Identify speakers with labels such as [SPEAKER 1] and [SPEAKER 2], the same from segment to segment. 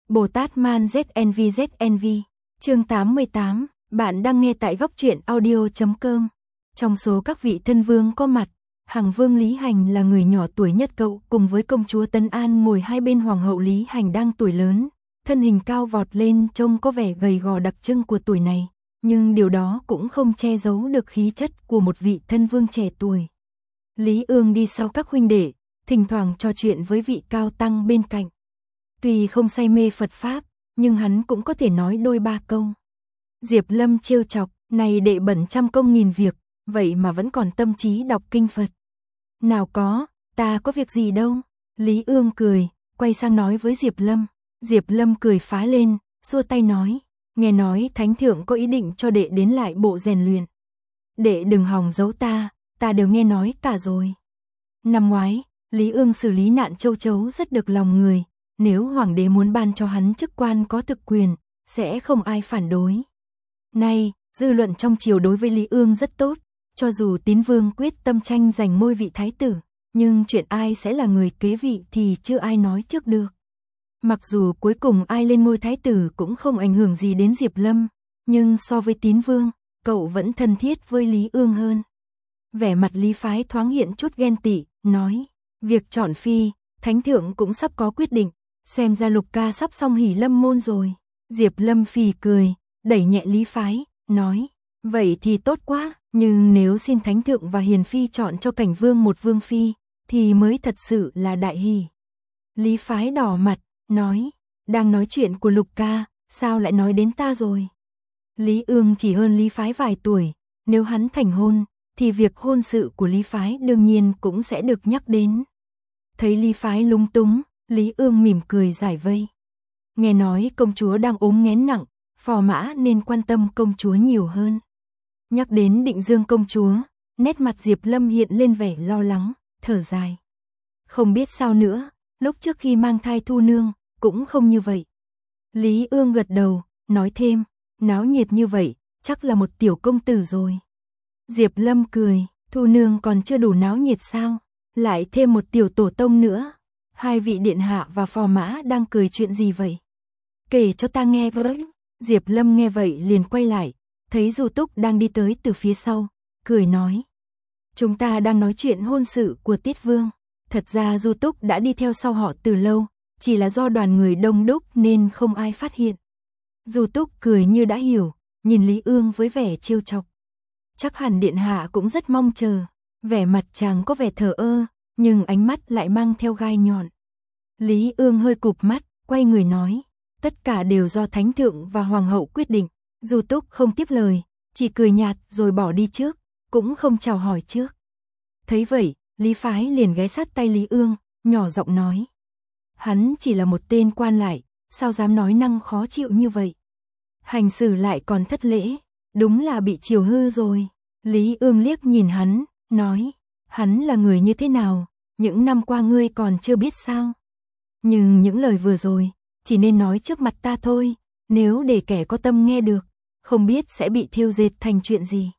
[SPEAKER 1] Bồ Tát Man ZNV. Chương 88, bạn đang nghe tại góc truyện audio.com. Trong số các vị thân vương có mặt, Hằng Vương Lý Hành là người nhỏ tuổi nhất cậu, cùng với công chúa Tân An ngồi hai bên hoàng hậu Lý Hành đang tuổi lớn, thân hình cao vọt lên trông có vẻ gầy gò đặc trưng của tuổi này, nhưng điều đó cũng không che giấu được khí chất của một vị thân vương trẻ tuổi. Lý Ương đi sau các huynh đệ, thỉnh thoảng trò chuyện với vị cao tăng bên cạnh. Tuy không say mê Phật Pháp, nhưng hắn cũng có thể nói đôi ba câu. Diệp Lâm trêu chọc, này đệ bận trăm công nghìn việc, vậy mà vẫn còn tâm trí đọc kinh Phật. Nào có, ta có việc gì đâu. Lý Ương cười, quay sang nói với Diệp Lâm. Diệp Lâm cười phá lên, xua tay nói, nghe nói Thánh Thượng có ý định cho đệ đến lại bộ rèn luyện. Đệ đừng hòng giấu ta đều nghe nói cả rồi. Năm ngoái, Lý Ương xử lý nạn châu chấu rất được lòng người, nếu hoàng đế muốn ban cho hắn chức quan có thực quyền, sẽ không ai phản đối. Nay, dư luận trong triều đối với Lý Ương rất tốt, cho dù Tín Vương quyết tâm tranh giành ngôi vị thái tử, nhưng chuyện ai sẽ là người kế vị thì chưa ai nói trước được. Mặc dù cuối cùng ai lên ngôi thái tử cũng không ảnh hưởng gì đến Diệp Lâm, nhưng so với Tín Vương, cậu vẫn thân thiết với Lý Ương hơn. Vẻ mặt Lý Phái thoáng hiện chút ghen tị, nói, việc chọn phi, Thánh Thượng cũng sắp có quyết định, xem ra Lục ca sắp xong hỉ lâm môn rồi. Diệp Lâm phì cười, đẩy nhẹ Lý Phái, nói, vậy thì tốt quá, nhưng nếu xin Thánh Thượng và Hiền Phi chọn cho Cảnh Vương một vương phi, thì mới thật sự là đại hỉ. Lý Phái đỏ mặt, nói, đang nói chuyện của Lục ca, sao lại nói đến ta rồi? Lý Ương chỉ hơn Lý Phái vài tuổi, nếu hắn thành hôn, thì việc hôn sự của Lý Phái đương nhiên cũng sẽ được nhắc đến. Thấy Lý Phái lúng túng, Lý Ương mỉm cười giải vây. Nghe nói công chúa đang ốm nghén nặng, phò mã nên quan tâm công chúa nhiều hơn. Nhắc đến Định Dương công chúa, nét mặt Diệp Lâm hiện lên vẻ lo lắng, thở dài. Không biết sao nữa, lúc trước khi mang thai Thu Nương, cũng không như vậy. Lý Ương gật đầu, nói thêm, náo nhiệt như vậy, chắc là một tiểu công tử rồi. Diệp Lâm cười, Thu Nương còn chưa đủ náo nhiệt sao, lại thêm một tiểu tổ tông nữa. Hai vị điện hạ và phò mã đang cười chuyện gì vậy? Kể cho ta nghe với. Diệp Lâm nghe vậy liền quay lại, thấy Du Túc đang đi tới từ phía sau, cười nói. Chúng ta đang nói chuyện hôn sự của Tiết Vương. Thật ra Du Túc đã đi theo sau họ từ lâu, chỉ là do đoàn người đông đúc nên không ai phát hiện. Du Túc cười như đã hiểu, nhìn Lý Ương với vẻ trêu chọc. Chắc hẳn điện hạ cũng rất mong chờ. Vẻ mặt chàng có vẻ thờ ơ, nhưng ánh mắt lại mang theo gai nhọn. Lý Ương hơi cụp mắt, quay người nói, tất cả đều do Thánh Thượng và Hoàng hậu quyết định. Du Túc không tiếp lời, chỉ cười nhạt rồi bỏ đi trước, cũng không chào hỏi trước. Thấy vậy, Lý Phái liền ghé sát tay Lý Ương, nhỏ giọng nói. Hắn chỉ là một tên quan lại, sao dám nói năng khó chịu như vậy? Hành xử lại còn thất lễ, đúng là bị chiều hư rồi. Lý Ương liếc nhìn hắn, nói, hắn là người như thế nào, những năm qua ngươi còn chưa biết sao? Nhưng những lời vừa rồi, chỉ nên nói trước mặt ta thôi, nếu để kẻ có tâm nghe được, không biết sẽ bị thiêu dệt thành chuyện gì.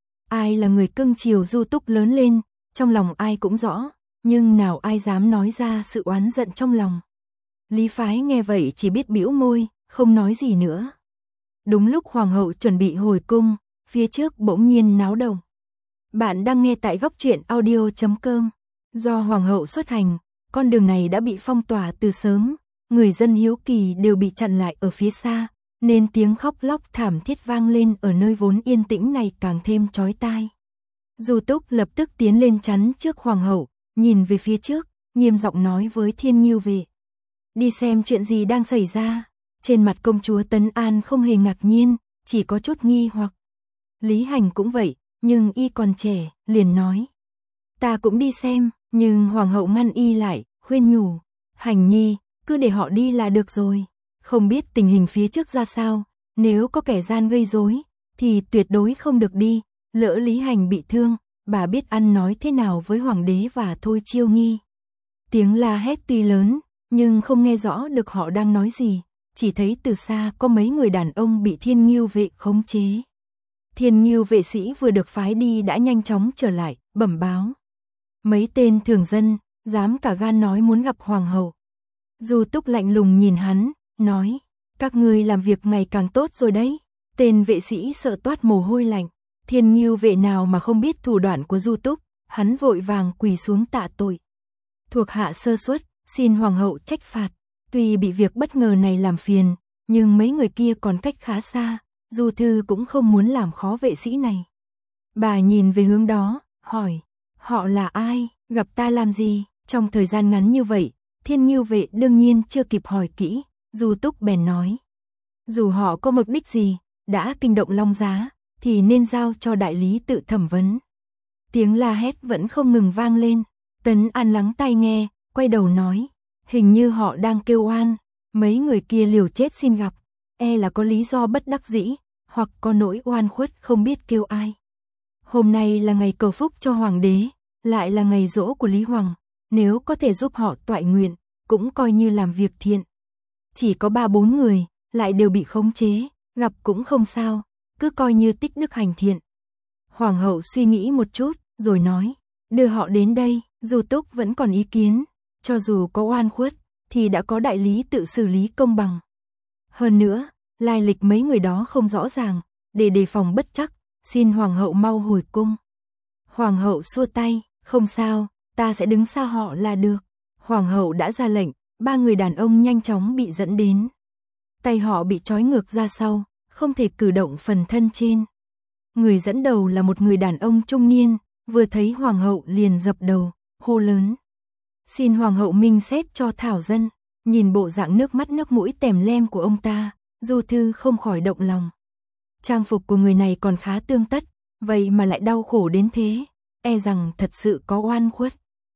[SPEAKER 1] Ai là người cưng chiều Du Túc lớn lên, trong lòng ai cũng rõ, nhưng nào ai dám nói ra sự oán giận trong lòng. Lý Phái nghe vậy chỉ biết bĩu môi, không nói gì nữa. Đúng lúc Hoàng hậu chuẩn bị hồi cung, phía trước bỗng nhiên náo động. Bạn đang nghe tại góc truyện audio.com. Do Hoàng hậu xuất hành, con đường này đã bị phong tỏa từ sớm, người dân hiếu kỳ đều bị chặn lại ở phía xa, nên tiếng khóc lóc thảm thiết vang lên ở nơi vốn yên tĩnh này càng thêm chói tai. Du Túc lập tức tiến lên chắn trước Hoàng hậu, nhìn về phía trước, nghiêm giọng nói với Thiên Ngưu Vệ. Đi xem chuyện gì đang xảy ra. Trên mặt công chúa Tấn An không hề ngạc nhiên, chỉ có chút nghi hoặc. Lý Hành cũng vậy, nhưng y còn trẻ, liền nói. Ta cũng đi xem, nhưng Hoàng hậu ngăn y lại, khuyên nhủ. Hành nhi, cứ để họ đi là được rồi. Không biết tình hình phía trước ra sao, nếu có kẻ gian gây rối, thì tuyệt đối không được đi. Lỡ Lý Hành bị thương, bà biết ăn nói thế nào với Hoàng đế và Thôi Chiêu Nghi. Tiếng la hét tuy lớn, nhưng không nghe rõ được họ đang nói gì. Chỉ thấy từ xa có mấy người đàn ông bị Thiên Ngưu Vệ khống chế. Thiên Ngưu Vệ sĩ vừa được phái đi đã nhanh chóng trở lại, bẩm báo. Mấy tên thường dân, dám cả gan nói muốn gặp Hoàng hậu. Du Túc lạnh lùng nhìn hắn, nói, các ngươi làm việc ngày càng tốt rồi đấy. Tên vệ sĩ sợ toát mồ hôi lạnh, Thiên Ngưu vệ nào mà không biết thủ đoạn của Du Túc, hắn vội vàng quỳ xuống tạ tội. Thuộc hạ sơ suất, xin hoàng hậu trách phạt. Tuy bị việc bất ngờ này làm phiền, nhưng mấy người kia còn cách khá xa, Du Thư cũng không muốn làm khó vệ sĩ này. Bà nhìn về hướng đó, hỏi, họ là ai, gặp ta làm gì? Trong thời gian ngắn như vậy, Thiên Ngưu vệ đương nhiên chưa kịp hỏi kỹ, Du Túc bèn nói. Dù họ có mục đích gì, đã kinh động Long Giá, thì nên giao cho đại lý tự thẩm vấn. Tiếng la hét vẫn không ngừng vang lên, Tấn An lắng tai nghe, quay đầu nói, hình như họ đang kêu oan, mấy người kia liều chết xin gặp, e là có lý do bất đắc dĩ, hoặc có nỗi oan khuất không biết kêu ai. Hôm nay là ngày cầu phúc cho hoàng đế, lại là ngày giỗ của Lý Hoàng, nếu có thể giúp họ toại nguyện, cũng coi như làm việc thiện. Chỉ có 3-4 người, lại đều bị khống chế, gặp cũng không sao, cứ coi như tích đức hành thiện. Hoàng hậu suy nghĩ một chút, rồi nói, đưa họ đến đây. Du Túc vẫn còn ý kiến, cho dù có oan khuất, thì đã có đại lý tự xử lý công bằng. Hơn nữa, lai lịch mấy người đó không rõ ràng, để đề phòng bất trắc, xin hoàng hậu mau hồi cung. Hoàng hậu xua tay, không sao, ta sẽ đứng xa họ là được. Hoàng hậu đã ra lệnh, 3 người đàn ông nhanh chóng bị dẫn đến. Tay họ bị trói ngược ra sau, không thể cử động phần thân trên. Người dẫn đầu là một người đàn ông trung niên, vừa thấy hoàng hậu liền dập đầu, hô lớn. Xin hoàng hậu minh xét cho thảo dân. Nhìn bộ dạng nước mắt nước mũi tèm lem của ông ta, Du Thư không khỏi động lòng. Trang phục của người này còn khá tương tất, vậy mà lại đau khổ đến thế, e rằng thật sự có oan khuất.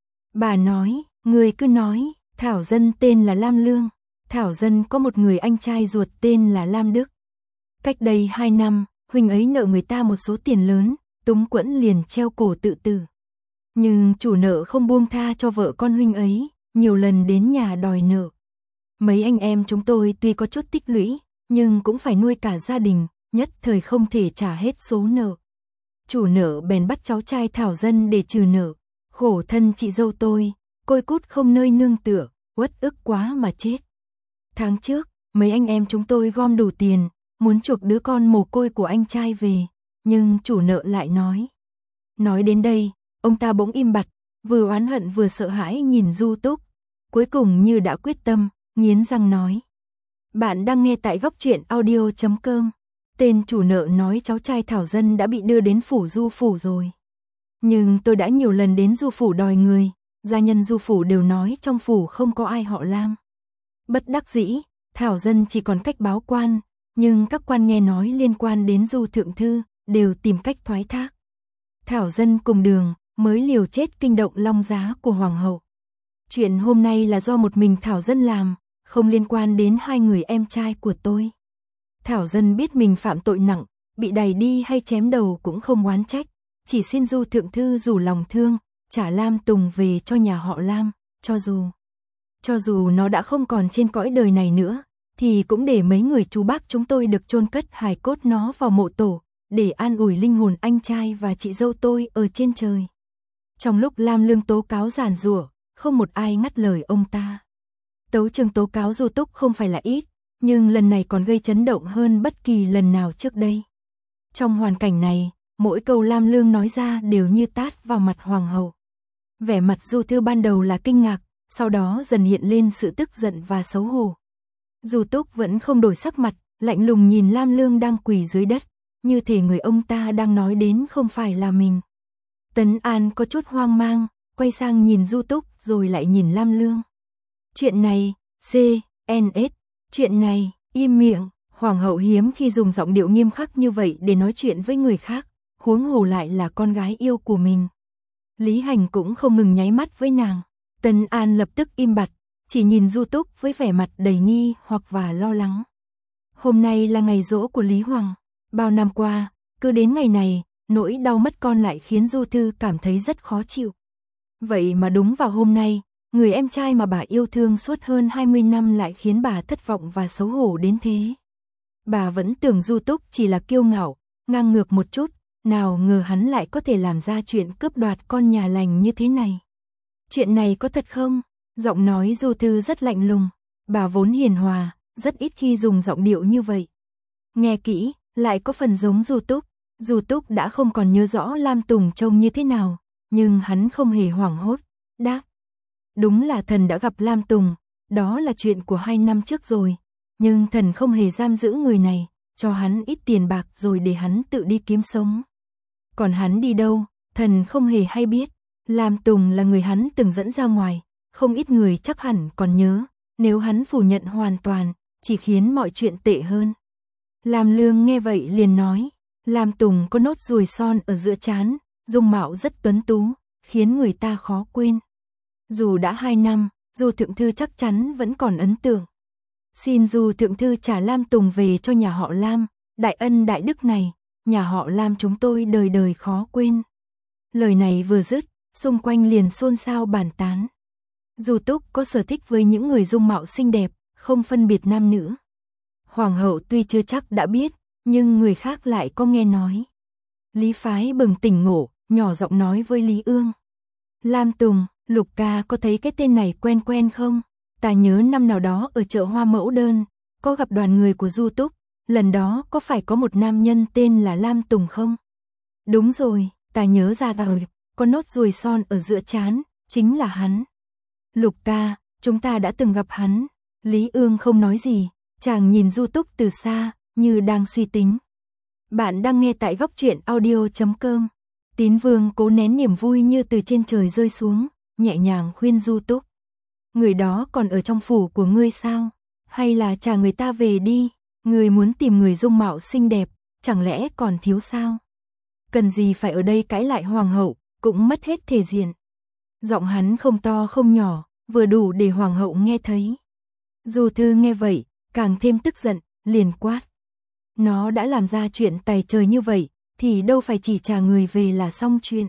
[SPEAKER 1] Bà nói, người cứ nói, thảo dân tên là Lam Lương, thảo dân có một người anh trai ruột tên là Lam Đức. Cách đây 2 năm, huynh ấy nợ người ta một số tiền lớn, túng quẫn liền treo cổ tự tử. Nhưng chủ nợ không buông tha cho vợ con huynh ấy, nhiều lần đến nhà đòi nợ. Mấy anh em chúng tôi tuy có chút tích lũy, nhưng cũng phải nuôi cả gia đình, nhất thời không thể trả hết số nợ. Chủ nợ bèn bắt cháu trai thảo dân để trừ nợ, khổ thân chị dâu tôi, côi cút không nơi nương tựa, uất ức quá mà chết. Tháng trước, mấy anh em chúng tôi gom đủ tiền, muốn chuộc đứa con mồ côi của anh trai về, nhưng chủ nợ lại nói. Nói đến đây, ông ta bỗng im bặt, vừa oán hận vừa sợ hãi nhìn Du Túc, cuối cùng như đã quyết tâm, nghiến răng nói. Bạn đang nghe tại góc truyện audio.com. Tên chủ nợ nói cháu trai thảo dân đã bị đưa đến phủ Du phủ rồi. Nhưng tôi đã nhiều lần đến Du phủ đòi người, gia nhân Du phủ đều nói trong phủ không có ai họ Lam. Bất đắc dĩ, thảo dân chỉ còn cách báo quan, nhưng các quan nghe nói liên quan đến Du thượng thư, đều tìm cách thoái thác. Thảo dân cùng đường, mới liều chết kinh động Long Giá của hoàng hậu. Chuyện hôm nay là do một mình thảo dân làm, không liên quan đến 2 người em trai của tôi. Thảo dân biết mình phạm tội nặng, bị đày đi hay chém đầu cũng không oán trách, chỉ xin Du thượng thư rủ lòng thương, trả Lam Tùng về cho nhà họ Lam, cho dù nó đã không còn trên cõi đời này nữa, thì cũng để mấy người chú bác chúng tôi được chôn cất hài cốt nó vào mộ tổ, để an ủi linh hồn anh trai và chị dâu tôi ở trên trời. Trong lúc Lam Lương tố cáo giản giụa, không một ai ngắt lời ông ta. Tấu chương tố cáo Du Túc không phải là ít, nhưng lần này còn gây chấn động hơn bất kỳ lần nào trước đây. Trong hoàn cảnh này, mỗi câu Lam Lương nói ra đều như tát vào mặt hoàng hậu. Vẻ mặt Du Thư ban đầu là kinh ngạc, sau đó dần hiện lên sự tức giận và xấu hổ. Du Túc vẫn không đổi sắc mặt, lạnh lùng nhìn Lam Lương đang quỳ dưới đất, như thể người ông ta đang nói đến không phải là mình. Tấn An có chút hoang mang, quay sang nhìn Du Túc rồi lại nhìn Lam Lương. Chuyện này, CNS, chuyện này, im miệng. Hoàng hậu hiếm khi dùng giọng điệu nghiêm khắc như vậy để nói chuyện với người khác, huống hồ lại là con gái yêu của mình. Lý Hành cũng không ngừng nháy mắt với nàng. Tấn An lập tức im bặt, chỉ nhìn Du Túc với vẻ mặt đầy nghi hoặc và lo lắng. Hôm nay là ngày giỗ của Lý Hoàng. Bao năm qua, cứ đến ngày này, nỗi đau mất con lại khiến Du Thư cảm thấy rất khó chịu. Vậy mà đúng vào hôm nay, người em trai mà bà yêu thương suốt hơn 20 năm lại khiến bà thất vọng và xấu hổ đến thế. Bà vẫn tưởng Du Túc chỉ là kiêu ngạo, ngang ngược một chút, nào ngờ hắn lại có thể làm ra chuyện cướp đoạt con nhà lành như thế này. Chuyện này có thật không? Giọng nói Du Thư rất lạnh lùng, bà vốn hiền hòa, rất ít khi dùng giọng điệu như vậy. Nghe kỹ, lại có phần giống Du Túc. Du Túc đã không còn nhớ rõ Lam Tùng trông như thế nào, nhưng hắn không hề hoảng hốt, đáp. Đúng là thần đã gặp Lam Tùng, đó là chuyện của 2 năm trước rồi, nhưng thần không hề giam giữ người này, cho hắn ít tiền bạc rồi để hắn tự đi kiếm sống. Còn hắn đi đâu, thần không hề hay biết. Lam Tùng là người hắn từng dẫn ra ngoài, không ít người chắc hẳn còn nhớ, nếu hắn phủ nhận hoàn toàn, chỉ khiến mọi chuyện tệ hơn. Lam Lương nghe vậy liền nói, Lam Tùng có nốt ruồi son ở giữa trán, dung mạo rất tuấn tú, khiến người ta khó quên. Dù đã 2 năm, Du Thượng Thư chắc chắn vẫn còn ấn tượng. Xin Du Thượng Thư trả Lam Tùng về cho nhà họ Lam, đại ân đại đức này, nhà họ Lam chúng tôi đời đời khó quên. Lời này vừa dứt, xung quanh liền xôn xao bàn tán. Du Túc có sở thích với những người dung mạo xinh đẹp, không phân biệt nam nữ. Hoàng hậu tuy chưa chắc đã biết, nhưng người khác lại có nghe nói. Lý Phái bừng tỉnh ngộ, nhỏ giọng nói với Lý Ương. Lam Tùng, Lục ca có thấy cái tên này quen quen không? Ta nhớ năm nào đó ở chợ Hoa Mẫu Đơn, có gặp đoàn người của Du Túc, lần đó có phải có một nam nhân tên là Lam Tùng không? Đúng rồi, ta nhớ ra rồi, có nốt ruồi son ở giữa trán, chính là hắn. Lục ca, chúng ta đã từng gặp hắn. Lý Ương không nói gì, chàng nhìn Du Túc từ xa, như đang suy tính. Bạn đang nghe tại góc truyện audio.com. Tín Vương cố nén niềm vui như từ trên trời rơi xuống, nhẹ nhàng khuyên Du Túc. Người đó còn ở trong phủ của ngươi sao? Hay là trả người ta về đi? Ngươi muốn tìm người dung mạo xinh đẹp, chẳng lẽ còn thiếu sao? Cần gì phải ở đây cãi lại hoàng hậu, cũng mất hết thể diện. Giọng hắn không to không nhỏ, vừa đủ để hoàng hậu nghe thấy. Du Thư nghe vậy, càng thêm tức giận, liền quát. Nó đã làm ra chuyện tày trời như vậy, thì đâu phải chỉ trả người về là xong chuyện.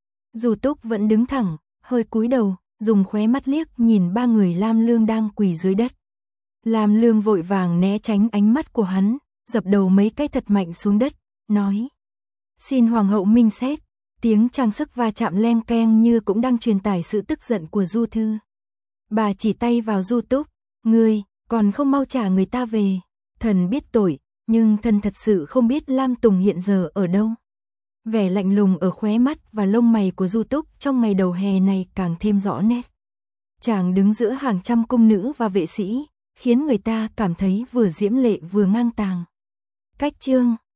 [SPEAKER 1] Du Túc vẫn đứng thẳng, hơi cúi đầu, dùng khóe mắt liếc nhìn 3 người Lam Lương đang quỳ dưới đất. Lam Lương vội vàng né tránh ánh mắt của hắn, dập đầu mấy cái thật mạnh xuống đất, nói. Xin hoàng hậu minh xét. Tiếng trang sức va chạm leng keng như cũng đang truyền tải sự tức giận của Du Thư. Bà chỉ tay vào Du Túc, ngươi, còn không mau trả người ta về. Thần biết tội, nhưng thần thật sự không biết Lam Tùng hiện giờ ở đâu. Vẻ lạnh lùng ở khóe mắt và lông mày của Du Túc trong ngày đầu hè này càng thêm rõ nét. Chàng đứng giữa hàng trăm cung nữ và vệ sĩ, khiến người ta cảm thấy vừa diễm lệ vừa ngang tàng. Cách chương